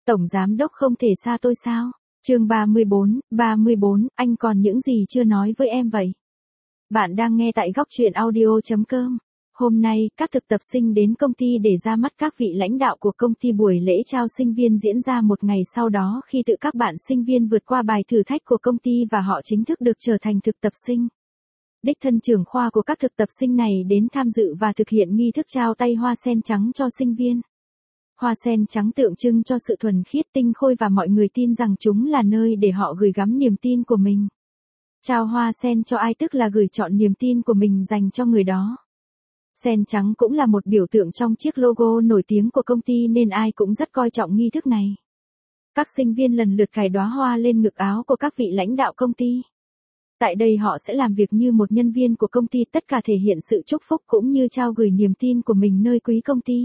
Tổng giám đốc không thể xa tôi sao? Chương 34, anh còn những gì chưa nói với em vậy? Bạn đang nghe tại góc truyện audio.com. Hôm nay, các thực tập sinh đến công ty để ra mắt các vị lãnh đạo của công ty. Buổi lễ trao sinh viên diễn ra một ngày sau đó khi tự các bạn sinh viên vượt qua bài thử thách của công ty và họ chính thức được trở thành thực tập sinh. Đích thân trưởng khoa của các thực tập sinh này đến tham dự và thực hiện nghi thức trao tay hoa sen trắng cho sinh viên. Hoa sen trắng tượng trưng cho sự thuần khiết tinh khôi và mọi người tin rằng chúng là nơi để họ gửi gắm niềm tin của mình. Trao hoa sen cho ai tức là gửi trọn niềm tin của mình dành cho người đó. Sen trắng cũng là một biểu tượng trong chiếc logo nổi tiếng của công ty nên ai cũng rất coi trọng nghi thức này. Các sinh viên lần lượt cài đóa hoa lên ngực áo của các vị lãnh đạo công ty. Tại đây họ sẽ làm việc như một nhân viên của công ty, tất cả thể hiện sự chúc phúc cũng như trao gửi niềm tin của mình nơi quý công ty.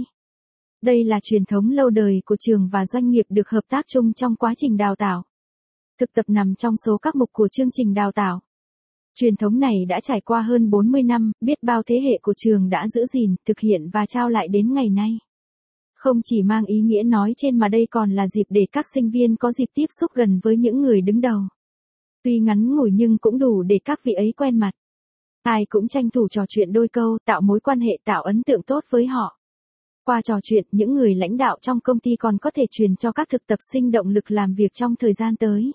Đây là truyền thống lâu đời của trường và doanh nghiệp được hợp tác chung trong quá trình đào tạo. Thực tập nằm trong số các mục của chương trình đào tạo. Truyền thống này đã trải qua hơn 40 năm, biết bao thế hệ của trường đã giữ gìn, thực hiện và trao lại đến ngày nay. Không chỉ mang ý nghĩa nói trên mà đây còn là dịp để các sinh viên có dịp tiếp xúc gần với những người đứng đầu. Tuy ngắn ngủi nhưng cũng đủ để các vị ấy quen mặt. Ai cũng tranh thủ trò chuyện đôi câu, tạo mối quan hệ, tạo ấn tượng tốt với họ. Qua trò chuyện, những người lãnh đạo trong công ty còn có thể truyền cho các thực tập sinh động lực làm việc trong thời gian tới.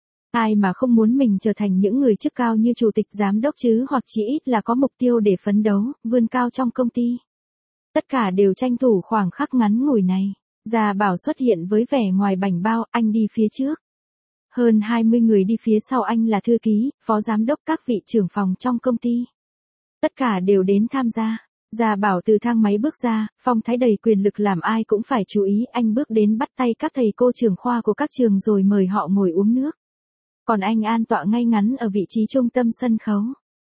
Ai mà không muốn mình trở thành những người chức cao như chủ tịch, giám đốc chứ, hoặc chỉ ít là có mục tiêu để phấn đấu, vươn cao trong công ty. Tất cả đều tranh thủ khoảng khắc ngắn ngủi này. Gia Bảo xuất hiện với vẻ ngoài bảnh bao, anh đi phía trước. Hơn 20 người đi phía sau anh là thư ký, phó giám đốc, các vị trưởng phòng trong công ty. Tất cả đều đến tham gia. Gia Bảo từ thang máy bước ra, phong thái đầy quyền lực làm ai cũng phải chú ý. Anh bước đến bắt tay các thầy cô trưởng khoa của các trường rồi mời họ ngồi uống nước. Còn anh an tọa ngay ngắn ở vị trí trung tâm sân khấu.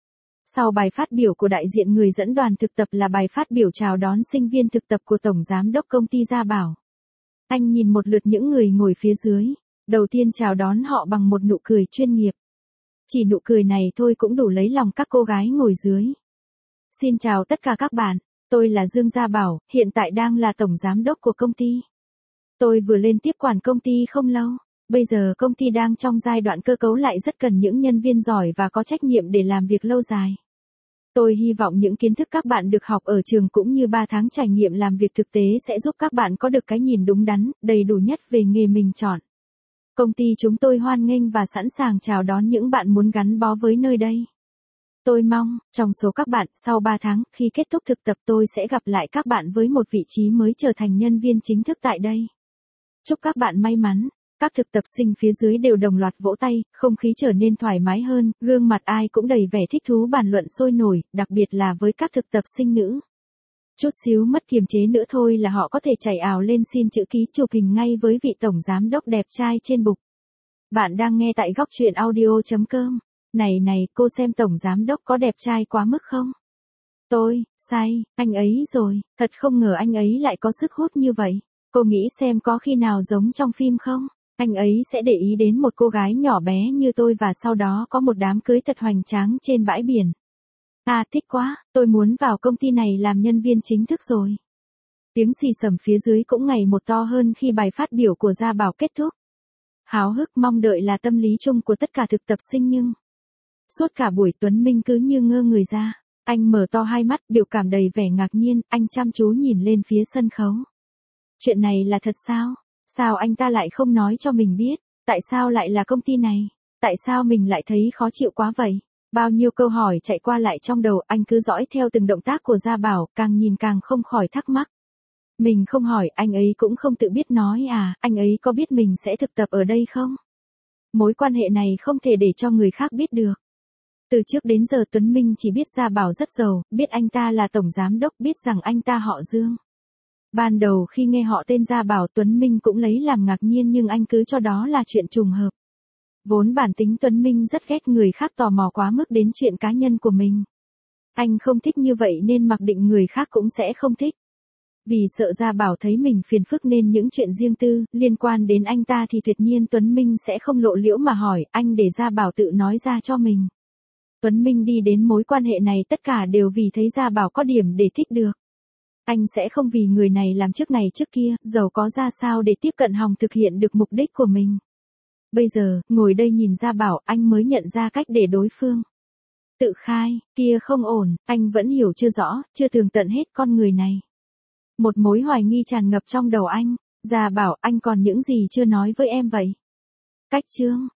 Sau bài phát biểu của đại diện người dẫn đoàn thực tập là bài phát biểu chào đón sinh viên thực tập của Tổng Giám đốc công ty Gia Bảo. Anh nhìn một lượt những người ngồi phía dưới. Đầu tiên chào đón họ bằng một nụ cười chuyên nghiệp. Chỉ nụ cười này thôi cũng đủ lấy lòng các cô gái ngồi dưới. Xin chào tất cả các bạn, tôi là Dương Gia Bảo, hiện tại đang là tổng giám đốc của công ty. Tôi vừa lên tiếp quản công ty không lâu, bây giờ công ty đang trong giai đoạn cơ cấu lại, rất cần những nhân viên giỏi và có trách nhiệm để làm việc lâu dài. Tôi hy vọng những kiến thức các bạn được học ở trường cũng như 3 tháng trải nghiệm làm việc thực tế sẽ giúp các bạn có được cái nhìn đúng đắn, đầy đủ nhất về nghề mình chọn. Công ty chúng tôi hoan nghênh và sẵn sàng chào đón những bạn muốn gắn bó với nơi đây. Tôi mong, trong số các bạn, sau 3 tháng, khi kết thúc thực tập tôi sẽ gặp lại các bạn với một vị trí mới trở thành nhân viên chính thức tại đây. Chúc các bạn may mắn. Các thực tập sinh phía dưới đều đồng loạt vỗ tay, không khí trở nên thoải mái hơn, gương mặt ai cũng đầy vẻ thích thú bàn luận sôi nổi, đặc biệt là với các thực tập sinh nữ. Chút xíu mất kiềm chế nữa thôi là họ có thể chảy ào lên xin chữ ký, chụp hình ngay với vị tổng giám đốc đẹp trai trên bục. Bạn đang nghe tại góc truyện audio.com. Này, cô xem tổng giám đốc có đẹp trai quá mức không? Sai, anh ấy rồi, thật không ngờ anh ấy lại có sức hút như vậy. Cô nghĩ xem có khi nào giống trong phim không? Anh ấy sẽ để ý đến một cô gái nhỏ bé như tôi và sau đó có một đám cưới thật hoành tráng trên bãi biển. À, thích quá, tôi muốn vào công ty này làm nhân viên chính thức rồi. Tiếng xì xầm phía dưới cũng ngày một to hơn khi bài phát biểu của Gia Bảo kết thúc. Háo hức mong đợi là tâm lý chung của tất cả thực tập sinh nhưng suốt cả buổi Tuấn Minh cứ như ngơ người ra. Anh mở to hai mắt, biểu cảm đầy vẻ ngạc nhiên, anh chăm chú nhìn lên phía sân khấu. Chuyện này là thật sao? Sao anh ta lại không nói cho mình biết? Tại sao lại là công ty này? Tại sao mình lại thấy khó chịu quá vậy? Bao nhiêu câu hỏi chạy qua lại trong đầu, anh cứ dõi theo từng động tác của Gia Bảo, càng nhìn càng không khỏi thắc mắc. Mình không hỏi, anh ấy cũng không tự biết nói à, anh ấy có biết mình sẽ thực tập ở đây không? Mối quan hệ này không thể để cho người khác biết được. Từ trước đến giờ Tuấn Minh chỉ biết Gia Bảo rất giàu, biết anh ta là tổng giám đốc, biết rằng anh ta họ Dương. Ban đầu khi nghe họ tên Gia Bảo, Tuấn Minh cũng lấy làm ngạc nhiên nhưng anh cứ cho đó là chuyện trùng hợp. Vốn bản tính Tuấn Minh rất ghét người khác tò mò quá mức đến chuyện cá nhân của mình. Anh không thích như vậy nên mặc định người khác cũng sẽ không thích. Vì sợ Gia Bảo thấy mình phiền phức nên những chuyện riêng tư, liên quan đến anh ta thì tuyệt nhiên Tuấn Minh sẽ không lộ liễu mà hỏi anh để Gia Bảo tự nói ra cho mình. Tuấn Minh đi đến mối quan hệ này tất cả đều vì thấy Gia Bảo có điểm để thích được. Anh sẽ không vì người này làm trước này trước kia, giàu có ra sao để tiếp cận Hồng thực hiện được mục đích của mình. Bây giờ, ngồi đây nhìn Gia Bảo, anh mới nhận ra cách để đối phương tự khai, kia không ổn, anh vẫn hiểu chưa rõ, chưa tường tận hết con người này. Một mối hoài nghi tràn ngập trong đầu anh. Gia Bảo, anh còn những gì chưa nói với em vậy? Cách chương